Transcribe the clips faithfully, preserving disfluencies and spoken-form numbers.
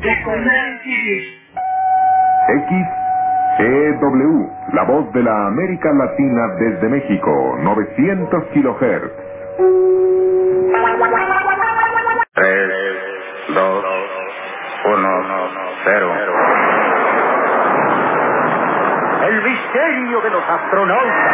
X E W, la voz de la América Latina desde México, novecientos kilohertz. Tres, dos, uno, cero. El misterio de los astronautas.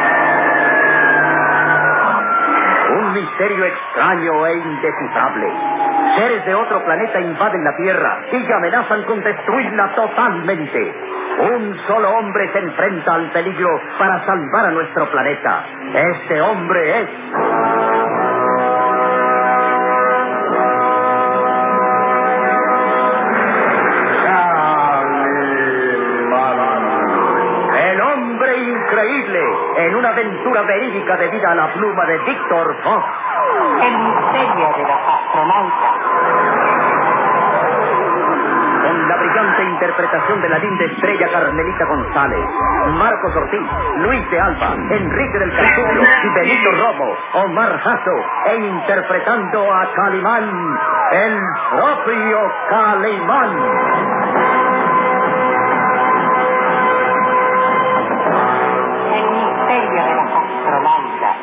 Un misterio extraño e indescifrable. Seres de otro planeta invaden la Tierra y amenazan con destruirla totalmente. Un solo hombre se enfrenta al peligro para salvar a nuestro planeta. Este hombre es... el hombre increíble, en una aventura verídica debida a la pluma de Víctor Fox. El misterio de los astronautas. Con la brillante interpretación de la linda estrella Carmelita González, Marcos Ortiz, Luis de Alba, Enrique del Castillo y Benito Romo, Omar Jasso, e interpretando a Calimán, el propio Calimán. El misterio de los astronautas.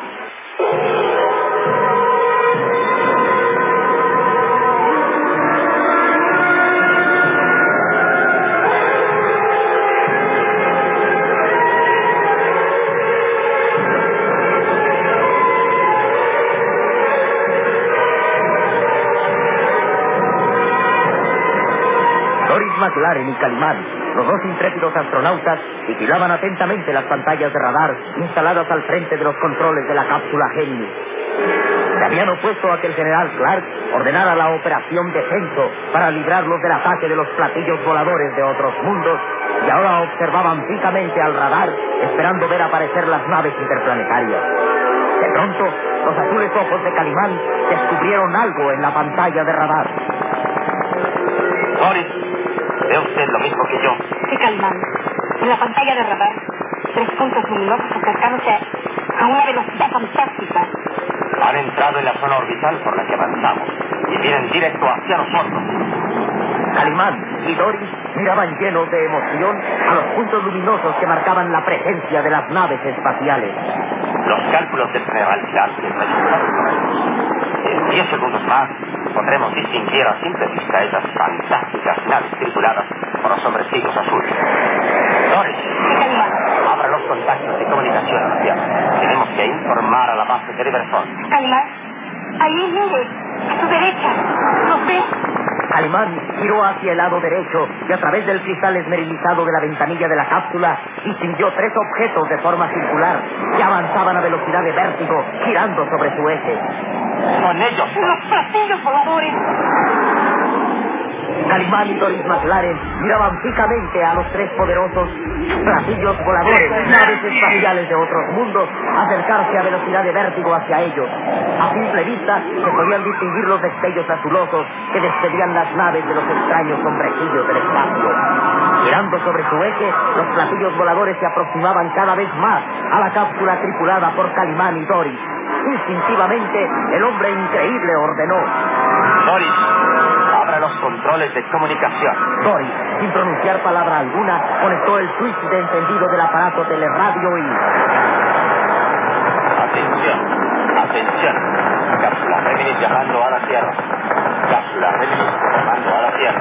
McLaren y Calimán, los dos intrépidos astronautas, vigilaban atentamente las pantallas de radar instaladas al frente de los controles de la cápsula Gemini. Se habían opuesto a que el general Clark ordenara la operación Descenso para librarlos del ataque de los platillos voladores de otros mundos, y ahora observaban fijamente al radar, esperando ver aparecer las naves interplanetarias. De pronto, los azules ojos de Calimán descubrieron algo en la pantalla de radar. Boris, ¿ve usted lo mismo que yo? Sí, Calimán. En la pantalla de radar, tres puntos luminosos acercándose a una velocidad fantástica. Han entrado en la zona orbital por la que avanzamos y vienen directo hacia nosotros. Calimán y Doris miraban llenos de emoción a los puntos luminosos que marcaban la presencia de las naves espaciales. Los cálculos del general Clark resultaron correctos. En diez segundos más podremos distinguir a simple vista esas fantásticas naves tripuladas por los hombrecitos azules. Doris, abra los contactos de comunicación espacial. Tenemos que informar a la base de Riverson. Calimán, ahí mire, a su derecha. ¿Los ve? Calimán giró hacia el lado derecho y a través del cristal esmerilizado de la ventanilla de la cápsula distinguió tres objetos de forma circular que avanzaban a velocidad de vértigo, girando sobre su eje. ¡Son ellos! ¡Los platillos voladores! Calimán y Doris McLaren miraban fijamente a los tres poderosos platillos voladores, naves espaciales de otros mundos, acercarse a velocidad de vértigo hacia ellos. A simple vista se podían distinguir los destellos azulosos que despedían las naves de los extraños hombrecillos del espacio. Girando sobre su eje, los platillos voladores se aproximaban cada vez más a la cápsula tripulada por Calimán y Doris. Instintivamente, el hombre increíble ordenó: Doris, abra los controles de comunicación. Doris, sin pronunciar palabra alguna, conectó el switch de encendido del aparato teleradio y... Atención, atención. Cápsula Géminis llamando a la Tierra. Cápsula Géminis llamando a la Tierra.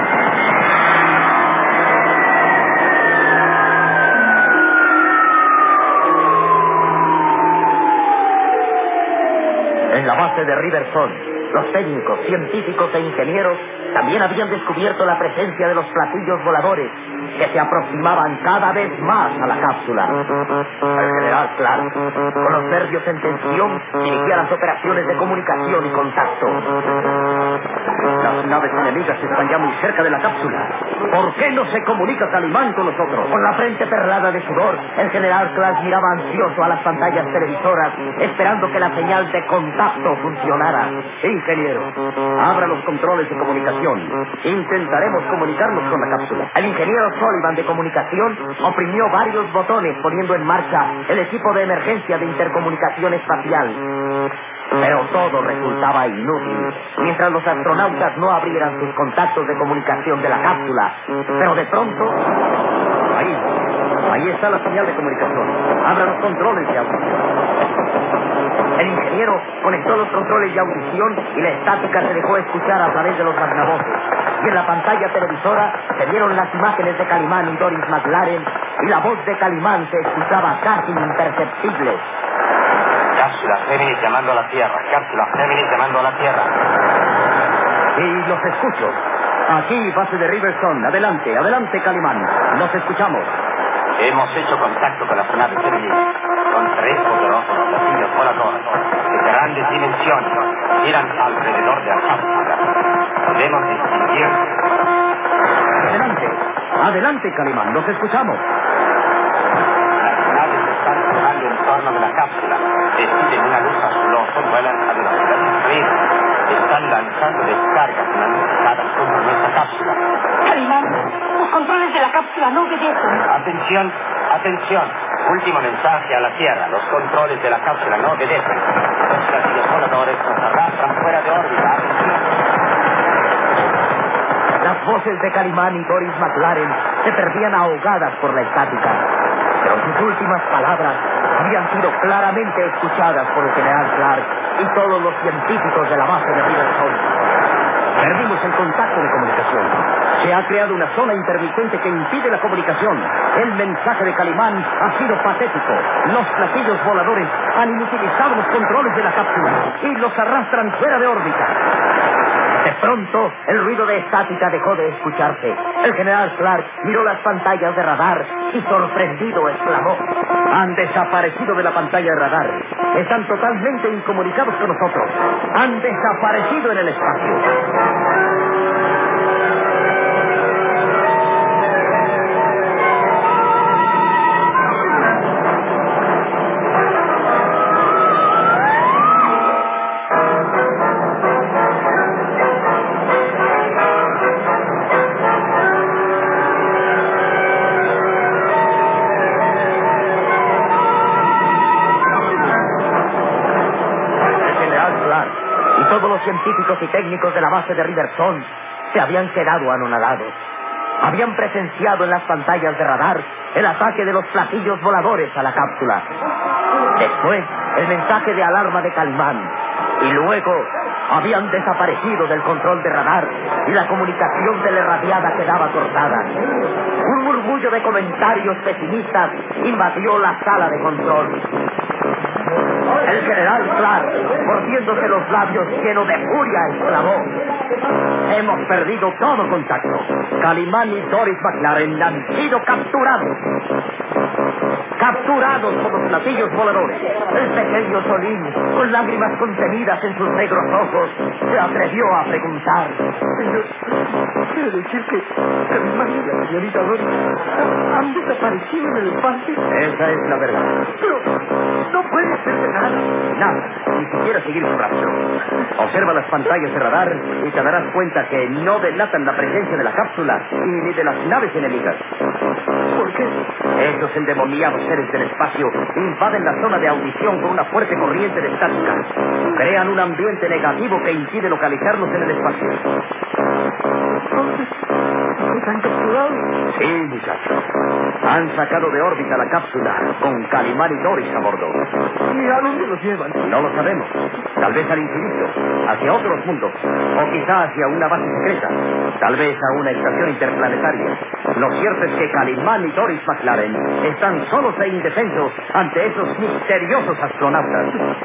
En la base de Riverson, los técnicos, científicos e ingenieros también habían descubierto la presencia de los platillos voladores que se aproximaban cada vez más a la cápsula. El general Clark, con los nervios en tensión, dirigía las operaciones de comunicación y contacto. Las naves enemigas están ya muy cerca de la cápsula. ¿Por qué no se comunica Calimán con nosotros? Con la frente perlada de sudor, el general Clark miraba ansioso a las pantallas televisoras, esperando que la señal de contacto funcionara. Ingeniero, abra los controles de comunicación. Intentaremos comunicarnos con la cápsula. El ingeniero Sullivan de comunicación oprimió varios botones poniendo en marcha el equipo de emergencia de intercomunicación espacial. Pero todo todo resultaba inútil, mientras los astronautas no abrieran sus contactos de comunicación de la cápsula. Pero de pronto... Ahí, ahí está la señal de comunicación. Abra los controles de audición. El ingeniero conectó los controles de audición y la estática se dejó escuchar a través de los magnavoces. Y en la pantalla televisora se vieron las imágenes de Calimán y Doris McLaren, y la voz de Calimán se escuchaba casi imperceptible. Cápsula Géminis llamando a la Tierra. Cápsula Géminis llamando a la Tierra. Sí, los escucho. Aquí, base de Riverstone. Adelante, adelante, Calimán. Los escuchamos. Hemos hecho contacto con las naves Géminis, con tres poderosos platillos voladores de grandes dimensiones. Giran alrededor de la cápsula. Podemos distinguir... Adelante, adelante, Calimán. Los escuchamos. Las naves están girando en torno de la cápsula. Deciden una luz azulosa y vuelan a velocidad increíble. Están lanzando descargas inanificadas contra nuestra cápsula. Calimán, los controles de la cápsula no obedecen. Atención, atención. Último mensaje a la Tierra. Los controles de la cápsula no obedecen. Los platillos voladores nos arrastran fuera de órbita. Atención. Las voces de Calimán y Doris McLaren se perdían ahogadas por la estática. Pero sus últimas palabras habían sido claramente escuchadas por el general Clark y todos los científicos de la base de Riverstone. Perdimos el contacto de comunicación. Se ha creado una zona intermitente que impide la comunicación. El mensaje de Calimán ha sido patético. Los platillos voladores han inutilizado los controles de la cápsula y los arrastran fuera de órbita. De pronto, el ruido de estática dejó de escucharse. El general Clark miró las pantallas de radar y sorprendido exclamó: Han desaparecido de la pantalla de radar. Están totalmente incomunicados con nosotros. Han desaparecido en el espacio. Todos los científicos y técnicos de la base de Riverstone se habían quedado anonadados. Habían presenciado en las pantallas de radar el ataque de los platillos voladores a la cápsula. Después, el mensaje de alarma de Calimán. Y luego, habían desaparecido del control de radar y la comunicación telegradiada quedaba cortada. Un murmullo de comentarios pesimistas invadió la sala de control. El general Clark, mordiéndose los labios lleno de furia, exclamó: Hemos perdido todo contacto. Calimán y Doris McLaren han sido capturados. Capturados por los platillos voladores. El pequeño Solín, con lágrimas contenidas en sus negros ojos, se atrevió a preguntar: Señor, ¿quiere decir que Calimán y la señorita Doris han desaparecido en el espacio? Esa es la verdad. Pero no puede ser verdad. Nada, ni siquiera seguir su rastro. Observa las pantallas de radar y te darás cuenta que no delatan la presencia de la cápsula y ni de las naves enemigas. ¿Por qué? Esos endemoniados seres del espacio invaden la zona de audición con una fuerte corriente de estática. Crean un ambiente negativo que impide localizarlos en el espacio. Entonces, ¿los han capturado? Sí, muchacho. Han sacado de órbita la cápsula con Calimán y Doris a bordo. ¿Y a dónde los llevan? No lo sabemos. Tal vez al infinito, hacia otros mundos, o quizá hacia una base secreta, tal vez a una estación interplanetaria. Lo cierto es que Calimán y Doris McLaren están solos e indefensos ante esos misteriosos astronautas.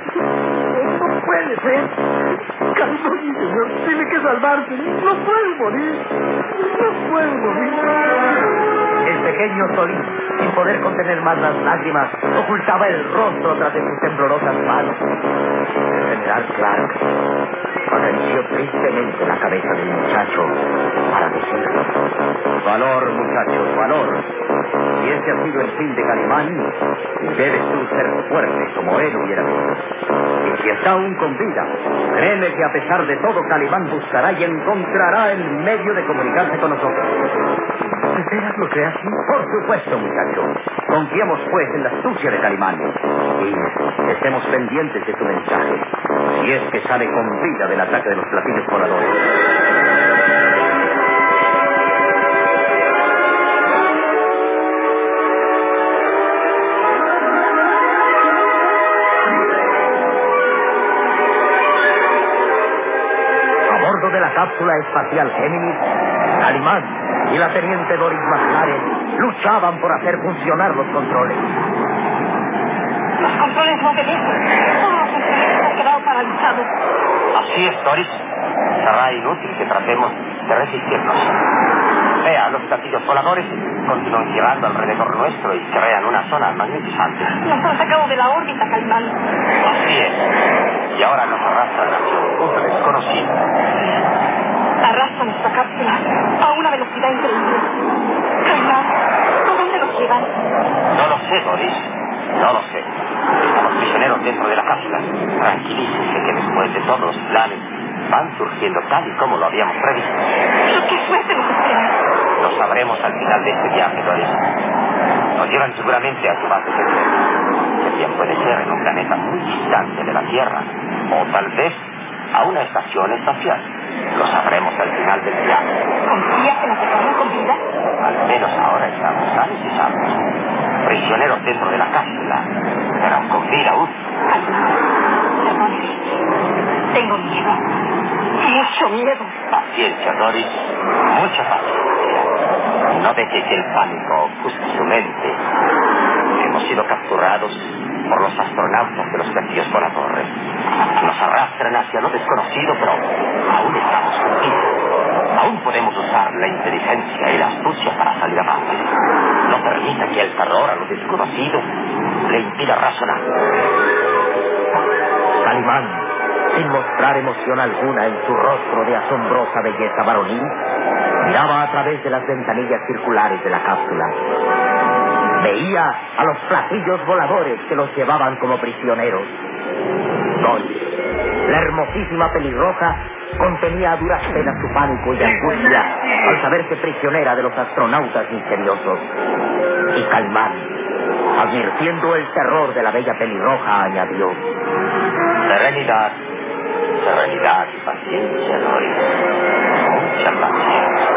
No puede ser. Calimán, mi señor, tiene que salvarse. No puede morir. No puede morir. El pequeño Solín, sin poder contener más las lágrimas, ocultaba el rostro tras de sus temblorosas manos. El general Clark acarició tristemente la cabeza del muchacho para decirle: Valor, muchachos, valor. Si ese ha sido el fin de Calimán, debes tú ser fuerte como él hubiera sido. Y si está aún con vida, créeme que a pesar de todo, Calimán buscará y encontrará el medio de comunicarse con nosotros. ¿De veras lo creas? Por supuesto, muchacho. Confiemos, pues, en la astucia de Calimán. Y estemos pendientes de tu mensaje, si es que sale con vida del ataque de los platillos voladores. De la cápsula espacial Géminis, Calimán y la teniente Doris McLaren luchaban por hacer funcionar los controles. Los controles no obedecen. Todos los instrumentos han quedado paralizados. Así es, Doris. Será inútil que tratemos de resistirnos. Vea, los platillos voladores continúan girando alrededor nuestro y crean una zona magnetizante. Nos han sacado de la órbita, Calimán. Así es. Y ahora nos arrastran hacia un punto desconocido. Arrastran nuestra cápsula a una velocidad increíble. Calimán, ¿a dónde nos llevan? No lo sé, Doris. No lo sé. Estamos prisioneros dentro de la cápsula. Tranquilícese que después de todos los planes van surgiendo tal y como lo habíamos previsto. Pero qué suerte nos espera. Lo sabremos al final de este viaje, Doris. Nos llevan seguramente a tu base secreta, que bien puede ser en un planeta muy distante de la Tierra, o tal vez a una estación espacial. Lo sabremos al final del viaje. ¿Confías que nos dejarán con vida? Al menos ahora estamos sanos y salvos. Prisioneros dentro de la cápsula, pero con vida útil. Perdóneme. Tengo miedo. Mucho miedo. Paciencia, Doris. Mucha paciencia. No deje que el pánico ofusque su mente. Hemos sido capturados por los astronautas de los platillos voladores. Nos arrastran hacia lo desconocido, pero aún estamos con vida. Aún podemos usar la inteligencia y la astucia para salir avante. No permita que el terror a lo desconocido le impida razonar. Calimán, sin mostrar emoción alguna en su rostro de asombrosa belleza varonil, miraba a través de las ventanillas circulares de la cápsula. Veía a los platillos voladores que los llevaban como prisioneros. Doris, la hermosísima pelirroja, contenía a duras penas su pánico y angustia al saberse prisionera de los astronautas misteriosos. Y Calimán, advirtiendo el terror de la bella pelirroja, añadió: Serenidad, serenidad y paciencia, Doris. Mucha paciencia.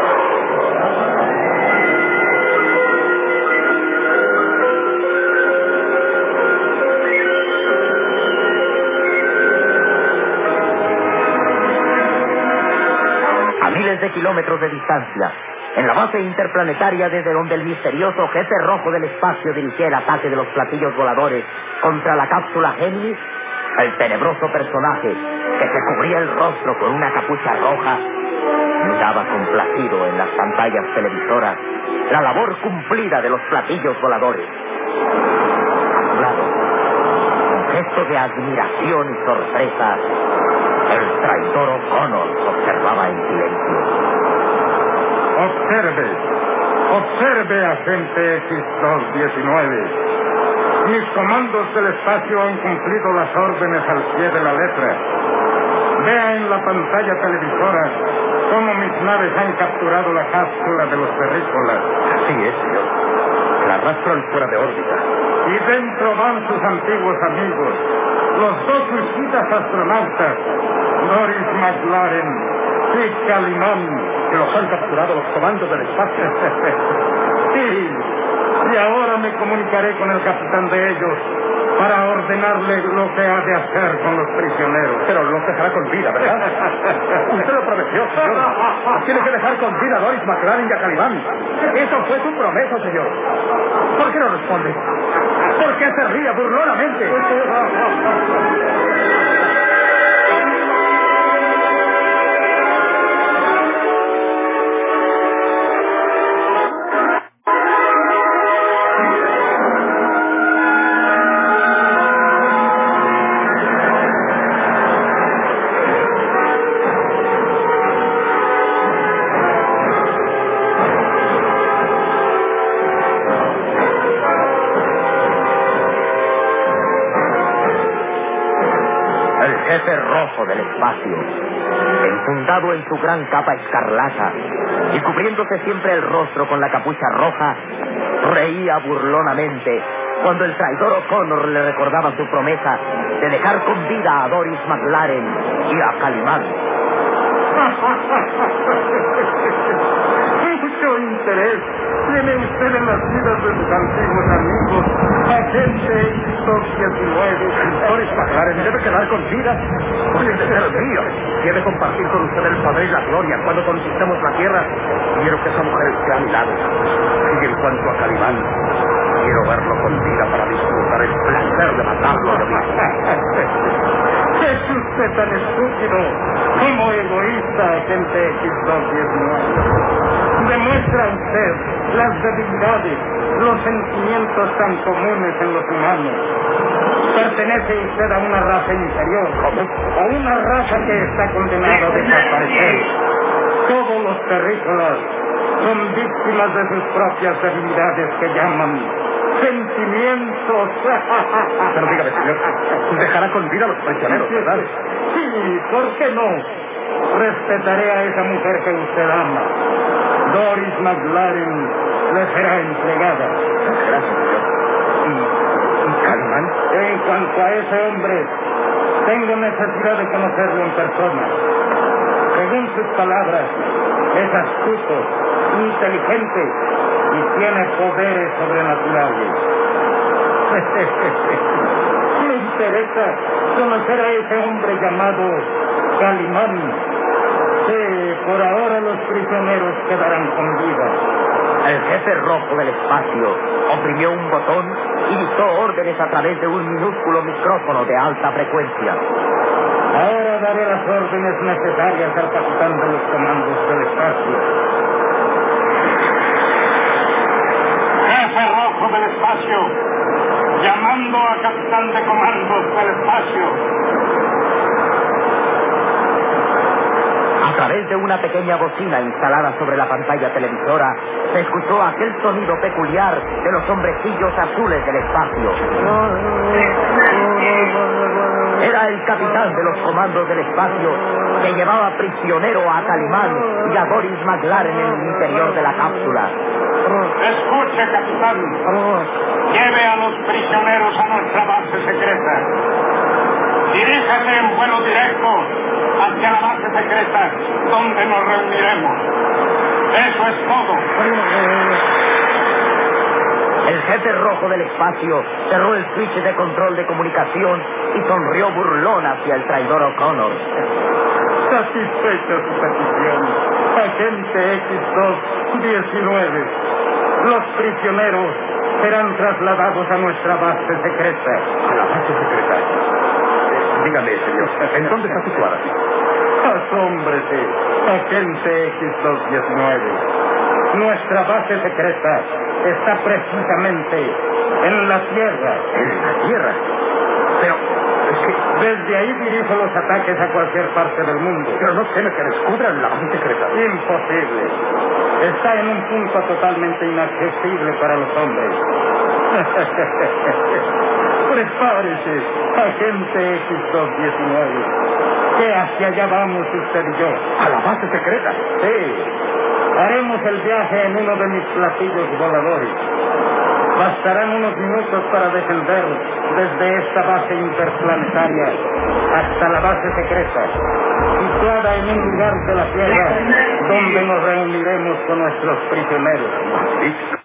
A miles de kilómetros de distancia, en la base interplanetaria desde donde el misterioso jefe rojo del espacio dirigía el ataque de los platillos voladores contra la cápsula Géminis, el tenebroso personaje que se cubría el rostro con una capucha roja miraba complacido en las pantallas televisoras la labor cumplida de los platillos voladores. A su lado, con gesto de admiración y sorpresa, el traidor O'Connor observaba en silencio. Observe, observe, agente X dos diecinueve. Mis comandos del espacio han cumplido las órdenes al pie de la letra. Vea en la pantalla televisora cómo mis naves han capturado la cápsula de los terrícolas. Así es, señor. La arrastran fuera de órbita. Y dentro van sus antiguos amigos, los dos suicidas astronautas, Doris McLaren y Calimán, que los han capturado los comandos del espacio. Sí, y ahora me comunicaré con el capitán de ellos para ordenarle lo que ha de hacer con los prisioneros. Pero los dejará con vida, ¿verdad? Usted lo prometió, señor. Nos tiene que dejar con vida a Doris McLaren y a Calimán. Eso fue su promesa, señor. ¿Por qué no responde? ¿Por qué se ríe burlonamente? rojo del espacio, enfundado en su gran capa escarlata y cubriéndose siempre el rostro con la capucha roja, reía burlonamente cuando el traidor O'Connor le recordaba su promesa de dejar con vida a Doris McLaren y a Calimán. Mucho interés tiene usted en las vidas de sus antiguos amigos, agente X dos diecinueve. Doris McLaren debe quedar con vida. Puede ser mío. Quiere compartir con usted el poder y la gloria cuando conquistemos la tierra. Quiero que esa mujer esté a mi lado. Y en cuanto a Calimán, quiero verlo con vida para disfrutar el placer de matarlo yo mismo. Es usted tan estúpido como egoísta, agente X dos diecinueve. Demuestra usted las debilidades, los sentimientos tan comunes en los humanos. Pertenece usted a una raza inferior, o una raza que está condenada a desaparecer. Todos los terrícolas son víctimas de sus propias debilidades que llaman sentimientos. Pero dígame, señor, dejará con vida a los prisioneros, ¿verdad? Sí, ¿por qué no? Respetaré a esa mujer que usted ama. Doris McLaren le será entregada. Gracias, señor. ¿Y, y Calimán? En cuanto a ese hombre, tengo necesidad de conocerlo en persona. Según sus palabras, es astuto, inteligente y tiene poderes sobrenaturales. Me interesa conocer a ese hombre llamado Calimán. Sí, por ahora los prisioneros quedarán con vida. El jefe rojo del espacio oprimió un botón y dictó órdenes a través de un minúsculo micrófono de alta frecuencia. Ahora daré las órdenes necesarias al capitán de los comandos del espacio. Jefe rojo del espacio, llamando a capitán de comandos del espacio. A través de una pequeña bocina instalada sobre la pantalla televisora, se escuchó aquel sonido peculiar de los hombrecillos azules del espacio. Era el capitán de los comandos del espacio que llevaba prisionero a Calimán y a Doris McLaren en el interior de la cápsula. Escuche, capitán. Lleve a los prisioneros a nuestra base secreta. Diríjase en vuelo directo hacia la base secreta, donde nos reuniremos. Eso es todo. El jefe rojo del espacio cerró el switch de control de comunicación y sonrió burlón hacia el traidor O'Connor. Satisfecha su petición, agente X dos diecinueve. Los prisioneros serán trasladados a nuestra base secreta. ¿A la base secreta? Eh, dígame, señor, ¿en dónde está situada? Asómbrese, agente X dos diecinueve. Nuestra base secreta está precisamente en la Tierra. ¿En la Tierra? Pero es que desde ahí dirijo los ataques a cualquier parte del mundo. Pero no teme que descubran la base secreta. Imposible. Está en un punto totalmente inaccesible para los hombres. Prepárese, agente X dos diecinueve, que hacia allá vamos usted y yo. ¿A la base secreta? Sí. Haremos el viaje en uno de mis platillos voladores. Bastarán unos minutos para descender desde esta base interplanetaria hasta la base secreta, situada en un lugar de la Tierra donde nos reuniremos con nuestros prisioneros.